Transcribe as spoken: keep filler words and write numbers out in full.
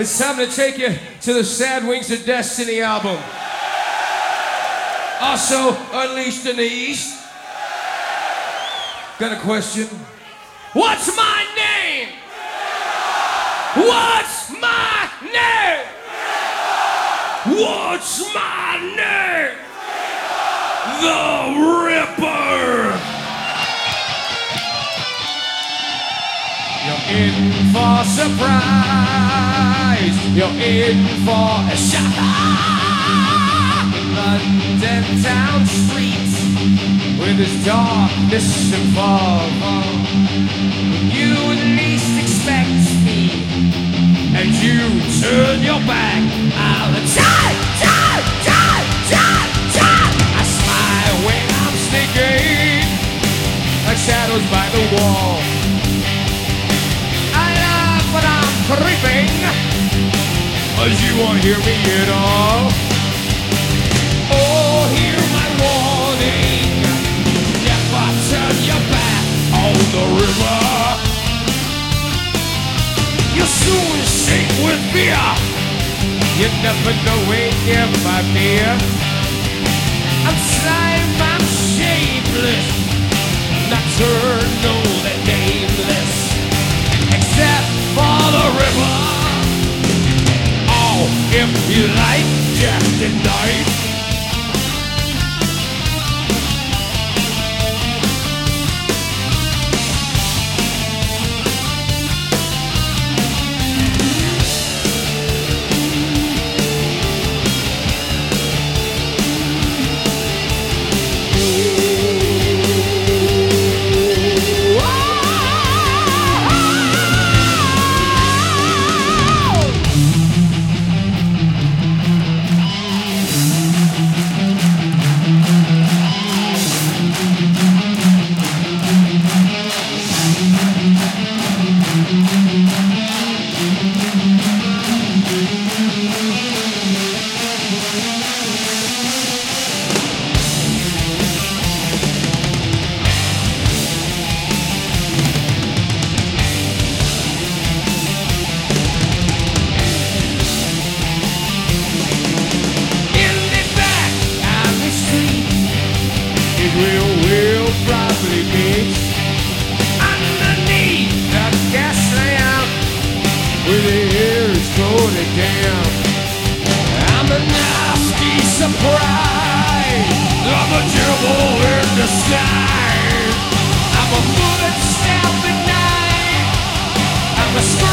It's time to take you to the Sad Wings of Destiny album. Also, Unleashed in the East. Got a question? What's my name? What's my name? What's my name? The Ripper. You're in for surprise. You're in for a shock. London town streets with its darkness and fog. You at least expect me, and you turn your back. I'll die, die, die, die, die. I smile when I'm sneaking, like shadows by the wall. I laugh when I'm creeping, but you won't hear me at all. Oh, hear my warning, never turn your back on the river. You'll soon sink with fear. You never know when you're my near. I'm slime, I'm shameless, nocturnal and nameless, except for the river. Oh, if you like Jack the Knife. Surprise! I'm a devil in disguise. I'm a bullet stabbing knife. I'm a